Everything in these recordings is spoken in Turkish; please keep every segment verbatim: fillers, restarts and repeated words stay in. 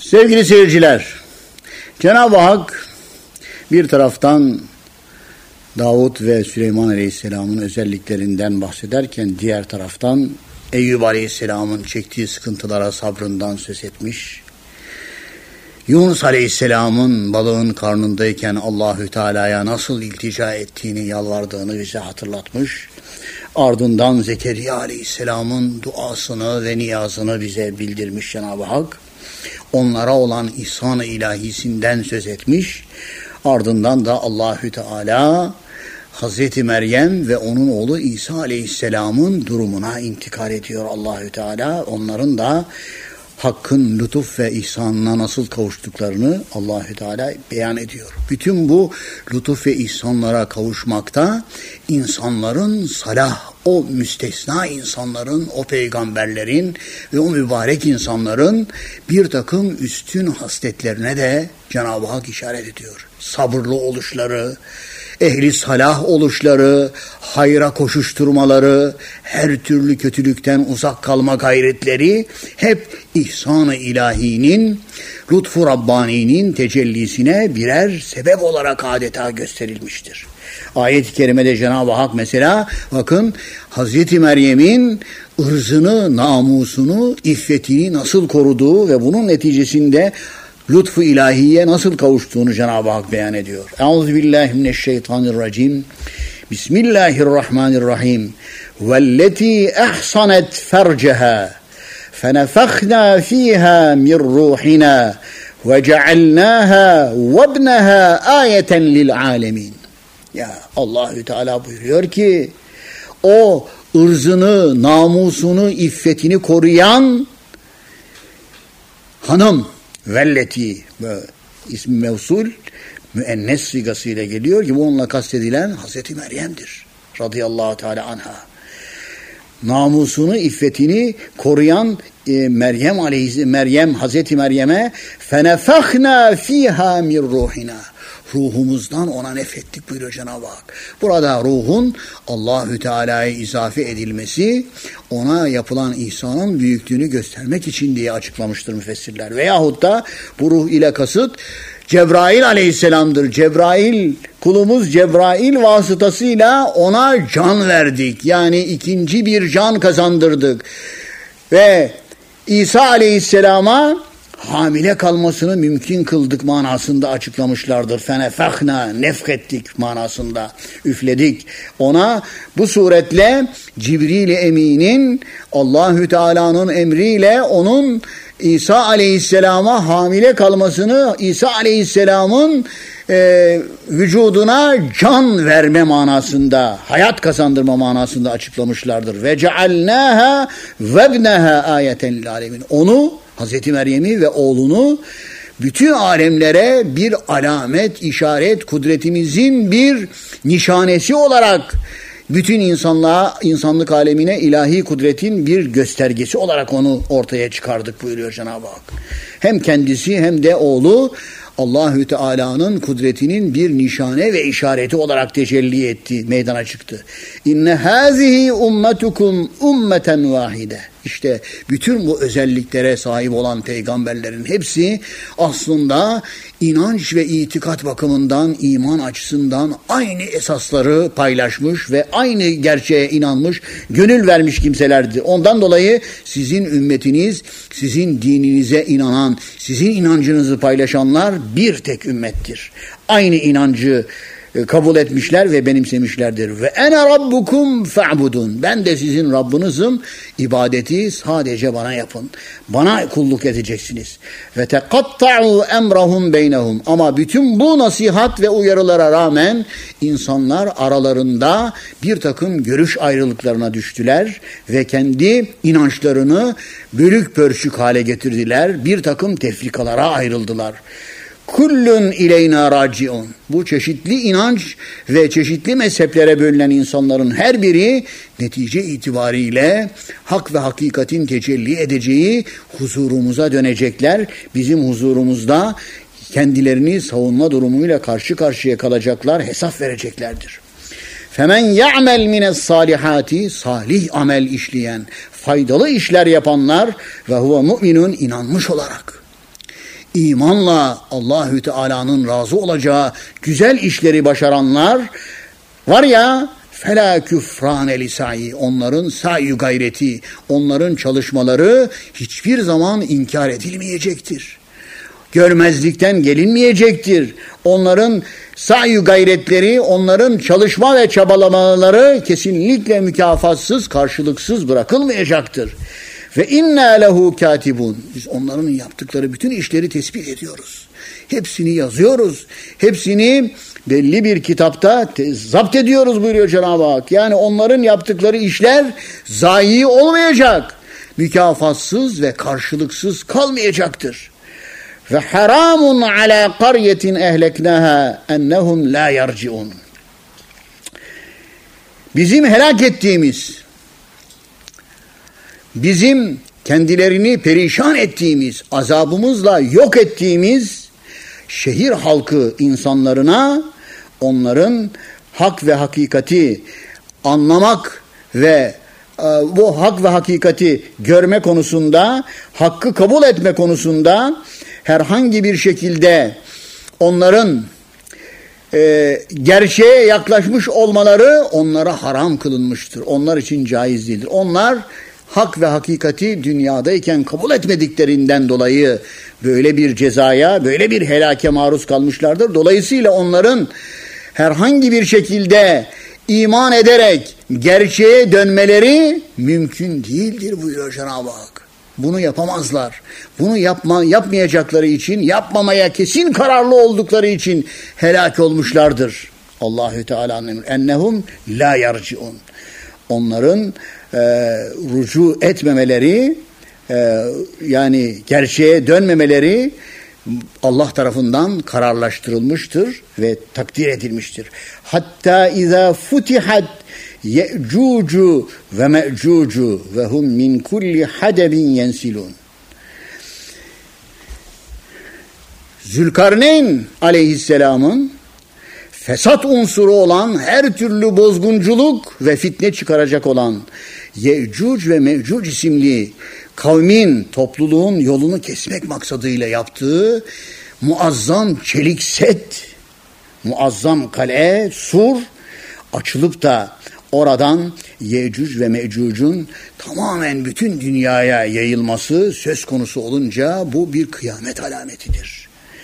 Sevgili seyirciler, Cenab-ı Hak bir taraftan Davud ve Süleyman Aleyhisselam'ın özelliklerinden bahsederken diğer taraftan Eyyub Aleyhisselam'ın çektiği sıkıntılara sabrından söz etmiş. Yunus Aleyhisselam'ın balığın karnındayken Allahü Teala'ya nasıl iltica ettiğini, yalvardığını bize hatırlatmış. Ardından Zekeriya Aleyhisselam'ın duasını ve niyazını bize bildirmiş Cenab-ı Hak. Onlara olan ihsan-ı ilahisinden söz etmiş. Ardından da Allahü Teala Hazreti Meryem ve onun oğlu İsa Aleyhisselam'ın durumuna intikal ediyor Allahü Teala. Onların da Hakk'ın lütuf ve ihsanına nasıl kavuştuklarını Allahü Teala beyan ediyor. Bütün bu lütuf ve ihsanlara kavuşmakta insanların salah, o müstesna insanların, o peygamberlerin ve o mübarek insanların bir takım üstün hasletlerine de Cenab-ı Hak işaret ediyor. Sabırlı oluşları, ehli salah oluşları, hayra koşuşturmaları, her türlü kötülükten uzak kalma gayretleri hep ihsan-ı ilahinin, lütfu Rabbani'nin tecellisine birer sebep olarak adeta gösterilmiştir. Ayet-i kerimede Cenab-ı Hak mesela bakın Hazreti Meryem'in ırzını, namusunu, iffetini nasıl koruduğu ve bunun neticesinde lütfu ilahiye nasıl kavuştuğunu Cenab-ı Hak beyan ediyor. Euzubillahimineşşeytanirracim. Bismillahirrahmanirrahim. Velleti ahsanet ferceha fenefekhna fiha min ruhina ve cealnaha ve ibnaha ayeten lil alemin. Ya Allahü Teala buyuruyor ki o ırzını, namusunu, iffetini koruyan hanım, velleti ismi mevsul müennes sigasıyla geliyor ki bununla kastedilen Hazreti Meryem'dir radıyallahu teala anha. Namusunu, iffetini koruyan e, Meryem aleyhisselam, Meryem Hazreti Meryem'e fenefekhna fiha min ruhina, ruhumuzdan ona nefettik buyuruyor Cenab-ı Hak. Burada ruhun Allahü Teala'ya izafe edilmesi, ona yapılan ihsanın büyüklüğünü göstermek için diye açıklamıştır müfessirler. Veyahut da bu ruh ile kasıt Cebrail Aleyhisselam'dır. Cebrail, kulumuz Cebrail vasıtasıyla ona can verdik. Yani ikinci bir can kazandırdık. Ve İsa Aleyhisselam'a hamile kalmasını mümkün kıldık manasında açıklamışlardır. Fenefekhna, nefkettik manasında, üfledik. Ona bu suretle Cibril-i Emin'in Allahü Teala'nın emriyle onun İsa Aleyhisselam'a hamile kalmasını, İsa Aleyhisselam'ın e, vücuduna can verme manasında, hayat kazandırma manasında açıklamışlardır. Ve cealnaha ve ibnaha ayeten lil alemin. Onu, Hazreti Meryem'i ve oğlunu bütün alemlere bir alamet, işaret, kudretimizin bir nişanesi olarak bütün insanlığa, insanlık alemine ilahi kudretin bir göstergesi olarak onu ortaya çıkardık buyuruyor Cenab-ı Hak. Hem kendisi hem de oğlu Allahü Teala'nın kudretinin bir nişane ve işareti olarak tecelli etti, meydana çıktı. İnne hazihi ummetukum ummeten vahide. İşte bütün bu özelliklere sahip olan peygamberlerin hepsi aslında inanç ve itikat bakımından, iman açısından aynı esasları paylaşmış ve aynı gerçeğe inanmış, gönül vermiş kimselerdi. Ondan dolayı sizin ümmetiniz, sizin dininize inanan, sizin inancınızı paylaşanlar bir tek ümmettir. Aynı inancı kabul etmişler ve benimsemişlerdir. Ve ene rabbukum fa'budun. Ben de sizin Rabbinizim. İbadeti sadece bana yapın. Bana kulluk edeceksiniz. Ve tekatta'u emrahum beynehum. Ama bütün bu nasihat ve uyarılara rağmen insanlar aralarında bir takım görüş ayrılıklarına düştüler ve kendi inançlarını bölük pörçük hale getirdiler. Bir takım tefrikalara ayrıldılar. Kullun ileyna raciun. Bu çeşitli inanç ve çeşitli mezheplere bölünen insanların her biri netice itibariyle hak ve hakikatin tecelli edeceği huzurumuza dönecekler. Bizim huzurumuzda kendilerini savunma durumuyla karşı karşıya kalacaklar, hesap vereceklerdir. Femen ya'mel mines salihati, salih amel işleyen, faydalı işler yapanlar ve huve mu'minun, inanmış olarak. imanla Allahü Teala'nın razı olacağı güzel işleri başaranlar var ya, فَلَا كُفْرَانَ لِسَعِي, onların sa'i gayreti, onların çalışmaları hiçbir zaman inkar edilmeyecektir. Görmezlikten gelinmeyecektir. Onların sa'i gayretleri, onların çalışma ve çabalamaları kesinlikle mükafatsız, karşılıksız bırakılmayacaktır. Ve inna lehu katibun. Biz onların yaptıkları bütün işleri tespit ediyoruz. Hepsini yazıyoruz. Hepsini belli bir kitapta zapt ediyoruz buyuruyor Cenab-ı Hak. Yani onların yaptıkları işler zayi olmayacak. Mükafatsız ve karşılıksız kalmayacaktır. Ve haramun ala qaryetin ehleknaha ennehum la yerciun. Bizim helak ettiğimiz, bizim kendilerini perişan ettiğimiz, azabımızla yok ettiğimiz şehir halkı insanlarına, onların hak ve hakikati anlamak ve e, bu hak ve hakikati görme konusunda, hakkı kabul etme konusunda herhangi bir şekilde onların e, gerçeğe yaklaşmış olmaları onlara haram kılınmıştır. Onlar için caiz değildir. Onlar hak ve hakikati dünyadayken kabul etmediklerinden dolayı böyle bir cezaya, böyle bir helake maruz kalmışlardır. Dolayısıyla onların herhangi bir şekilde iman ederek gerçeğe dönmeleri mümkün değildir buyuruyor Cenab-ı Hak. Bunu yapamazlar. Bunu yapma, yapmayacakları için, yapmamaya kesin kararlı oldukları için helak olmuşlardır. Allahü Teala'nın ennehum la yerciun. Onların e, rucu etmemeleri, e, yani gerçeğe dönmemeleri Allah tarafından kararlaştırılmıştır ve takdir edilmiştir. Hatta izâ futihat ye'cucu ve me'cucu ve hum min kulli hadebin yensilun. Zülkarneyn aleyhisselamın fesat unsuru olan, her türlü bozgunculuk ve fitne çıkaracak olan Ye'cuc ve Me'cuc isimli kavmin, topluluğun yolunu kesmek maksadıyla yaptığı muazzam çelik set, muazzam kale, sur açılıp da oradan Ye'cuc ve Me'cuc'un tamamen bütün dünyaya yayılması söz konusu olunca bu bir kıyamet alametidir.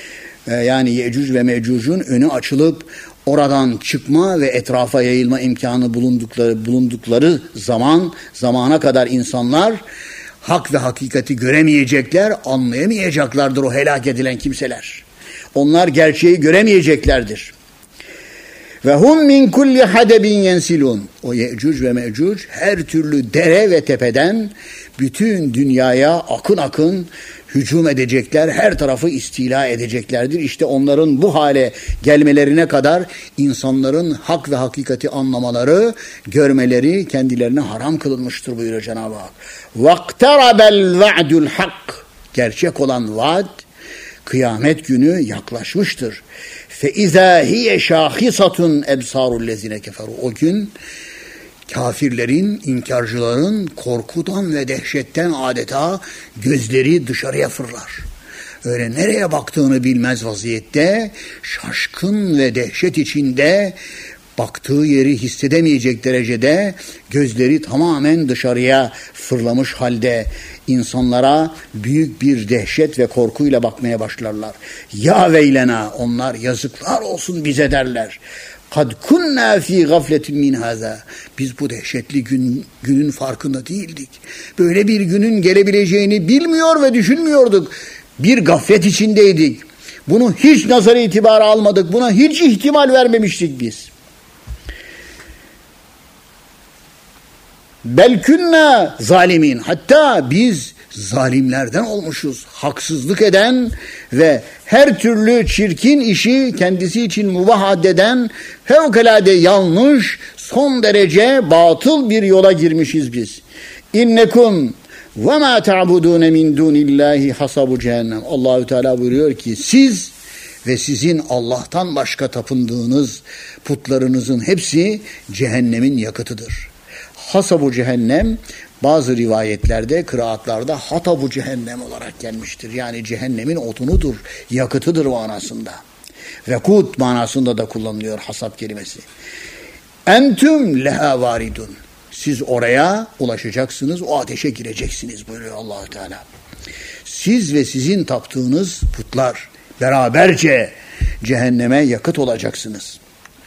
Yani Ye'cuc ve Me'cuc'un önü açılıp oradan çıkma ve etrafa yayılma imkanı bulundukları bulundukları zaman zamana kadar insanlar hak ve hakikati göremeyecekler, anlayamayacaklardır o helak edilen kimseler. Onlar gerçeği göremeyeceklerdir. Ve hum min kulli hadebin yensilun. O Ye'cuc ve Me'cuc her türlü dere ve tepeden bütün dünyaya akın akın hücum edecekler, her tarafı istila edeceklerdir. İşte onların bu hale gelmelerine kadar insanların hak ve hakikati anlamaları, görmeleri kendilerine haram kılınmıştır buyuruyor Cenab-ı Hak. وَاقْتَرَبَ الْوَعْدُ الْحَقِّ. Gerçek olan vaad, kıyamet günü yaklaşmıştır. فَاِذَا هِيَ شَاخِصَةٌ اَبْصَارُ الَّذِينَ كَفَرُوا. O gün kafirlerin, inkarcıların korkudan ve dehşetten adeta gözleri dışarıya fırlar. Öyle nereye baktığını bilmez vaziyette, şaşkın ve dehşet içinde, baktığı yeri hissedemeyecek derecede gözleri tamamen dışarıya fırlamış halde insanlara büyük bir dehşet ve korkuyla bakmaya başlarlar. Ya veylena, onlar yazıklar olsun bize derler. Kad kunna fi gafletin min hâzâ. Biz bu dehşetli gün, günün farkında değildik. Böyle bir günün gelebileceğini bilmiyor ve düşünmüyorduk. Bir gaflet içindeydik. Bunu hiç nazara itibara almadık. Buna hiç ihtimal vermemiştik biz. Bel kunna zalimin. Hatta biz zalimlerden olmuşuz. Haksızlık eden ve her türlü çirkin işi kendisi için mubah addeden, fevkalade yanlış, son derece batıl bir yola girmişiz biz. İnnekum ve ma ta'budun min dunillahi hasabu cehennem. Allahü Teala buyuruyor ki siz ve sizin Allah'tan başka tapındığınız putlarınızın hepsi cehennemin yakıtıdır. Hasabu cehennem, Bazı rivayetlerde, kıraatlarda hatabu cehennem olarak gelmiştir. Yani cehennemin otunudur, yakıtıdır manasında. Vekut manasında da kullanılıyor hasap kelimesi. Entüm leha varidun. Siz oraya ulaşacaksınız, o ateşe gireceksiniz buyuruyor Allah-u Teala. Siz ve sizin taptığınız putlar beraberce cehenneme yakıt olacaksınız.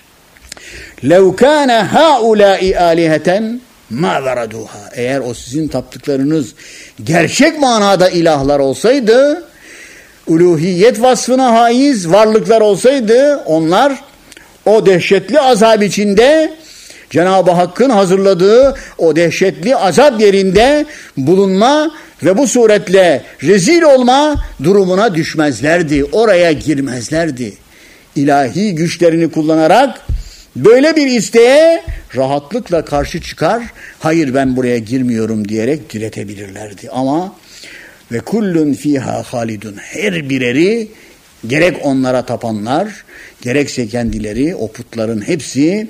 لَوْ كَانَ هَؤُلَاءِ آلِهَةً مَا وَرَدُوهَا. Eğer o sizin taptıklarınız gerçek manada ilahlar olsaydı, uluhiyet vasfına haiz varlıklar olsaydı, onlar o dehşetli azap içinde, Cenab-ı Hakk'ın hazırladığı o dehşetli azap yerinde bulunma ve bu suretle rezil olma durumuna düşmezlerdi. Oraya girmezlerdi. İlahi güçlerini kullanarak böyle bir isteğe rahatlıkla karşı çıkar, hayır ben buraya girmiyorum diyerek diretebilirlerdi. Ama ve kullun fiha halidun, her bireri, gerek onlara tapanlar, gerekse kendileri, o putların hepsi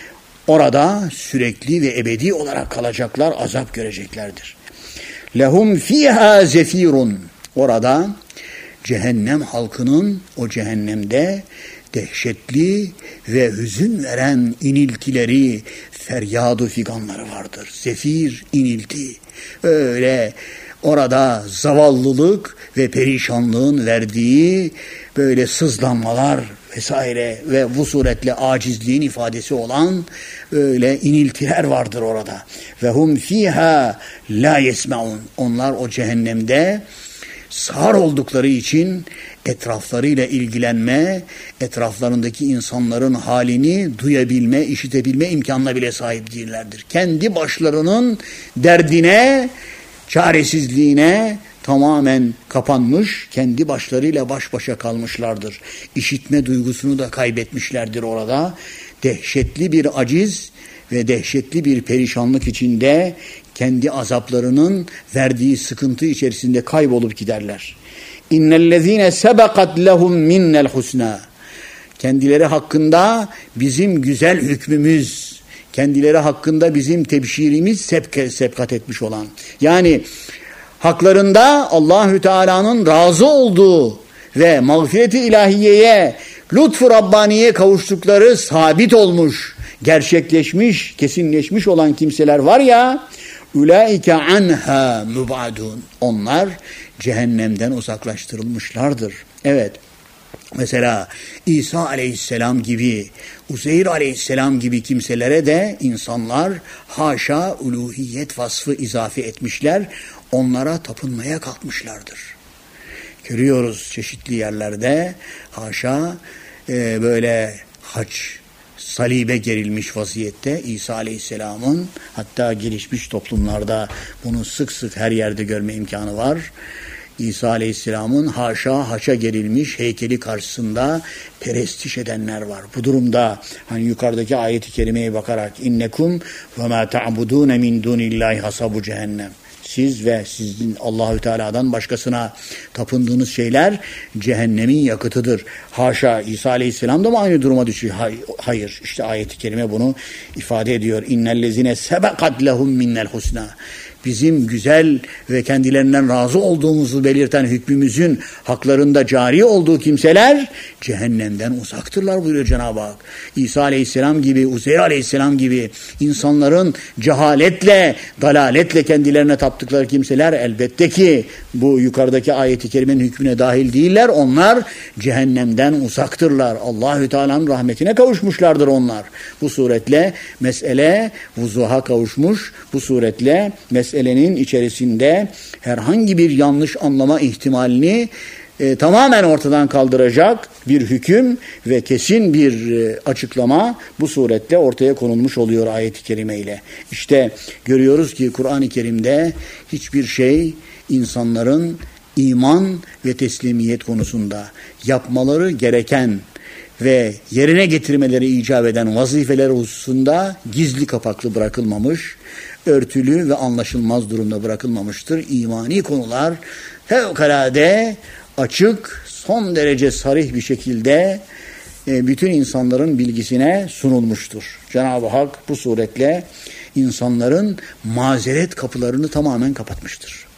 orada sürekli ve ebedi olarak kalacaklar, azap göreceklerdir. Lehum fiha zefirun. Orada cehennem halkının o cehennemde dehşetli ve hüzün veren iniltileri, feryadu figanları vardır. Zefir, inilti. Öyle orada zavallılık ve perişanlığın verdiği böyle sızlanmalar vesaire ve bu suretle acizliğin ifadesi olan öyle iniltiler vardır orada. Ve hum fiha la yesmaun. Onlar o cehennemde sağır oldukları için etraflarıyla ilgilenme, etraflarındaki insanların halini duyabilme, işitebilme imkanına bile sahip değillerdir. Kendi başlarının derdine, çaresizliğine tamamen kapanmış, kendi başlarıyla baş başa kalmışlardır. İşitme duygusunu da kaybetmişlerdir orada. Dehşetli bir aciz ve dehşetli bir perişanlık içinde kendi azaplarının verdiği sıkıntı içerisinde kaybolup giderler. İnnellezîne sebekat lehum minnel husna. Kendileri hakkında bizim güzel hükmümüz, kendileri hakkında bizim tebşirimiz sebke, sebkat etmiş olan. Yani haklarında Allahü Teala'nın razı olduğu ve mağfireti ilahiyeye, lütfu Rabbaniye kavuştukları sabit olmuş, gerçekleşmiş, kesinleşmiş olan kimseler var ya, ulaike anha mubadun. Onlar cehennemden uzaklaştırılmışlardır. Evet. Mesela İsa aleyhisselam gibi, Uzeyr aleyhisselam gibi kimselere de insanlar haşa uluhiyet vasfı izafe etmişler. Onlara tapınmaya kalkmışlardır. Görüyoruz çeşitli yerlerde haşa e, böyle haç, salibe gerilmiş vaziyette İsa Aleyhisselam'ın, hatta gelişmiş toplumlarda bunu sık sık her yerde görme imkanı var. İsa Aleyhisselam'ın haşa haça gerilmiş heykeli karşısında perestiş edenler var. Bu durumda hani yukarıdaki ayet-i kerimeye bakarak innekum ve ma ta'budun min dunillahi hasabu cehennem. Siz ve sizin Allahü Teala'dan başkasına tapındığınız şeyler cehennemin yakıtıdır. Haşa, İsa Aleyhisselam da mı aynı duruma düşüyor? Hayır. İşte ayet-i kerime bunu ifade ediyor. İnnellezine sebekat lehum minnel husna. Bizim güzel ve kendilerinden razı olduğumuzu belirten hükmümüzün haklarında cari olduğu kimseler cehennemden uzaktırlar buyuruyor Cenab-ı Hak. İsa Aleyhisselam gibi, Uzeyr Aleyhisselam gibi insanların cehaletle, dalaletle kendilerine taptıkları kimseler elbette ki bu yukarıdaki ayet-i kerimenin hükmüne dahil değiller. Onlar cehennemden uzaktırlar. Allahü Teala'nın rahmetine kavuşmuşlardır onlar. Bu suretle mesele vuzuha kavuşmuş. Bu suretle mesele meselenin içerisinde herhangi bir yanlış anlama ihtimalini e, tamamen ortadan kaldıracak bir hüküm ve kesin bir e, açıklama bu suretle ortaya konulmuş oluyor ayet-i kerimeyle. İşte görüyoruz ki Kur'an-ı Kerim'de hiçbir şey insanların iman ve teslimiyet konusunda yapmaları gereken ve yerine getirmeleri icap eden vazifeler hususunda gizli kapaklı bırakılmamış, örtülü ve anlaşılmaz durumda bırakılmamıştır. İmani konular fevkalade açık, son derece sarih bir şekilde bütün insanların bilgisine sunulmuştur. Cenab-ı Hak bu suretle insanların mazeret kapılarını tamamen kapatmıştır.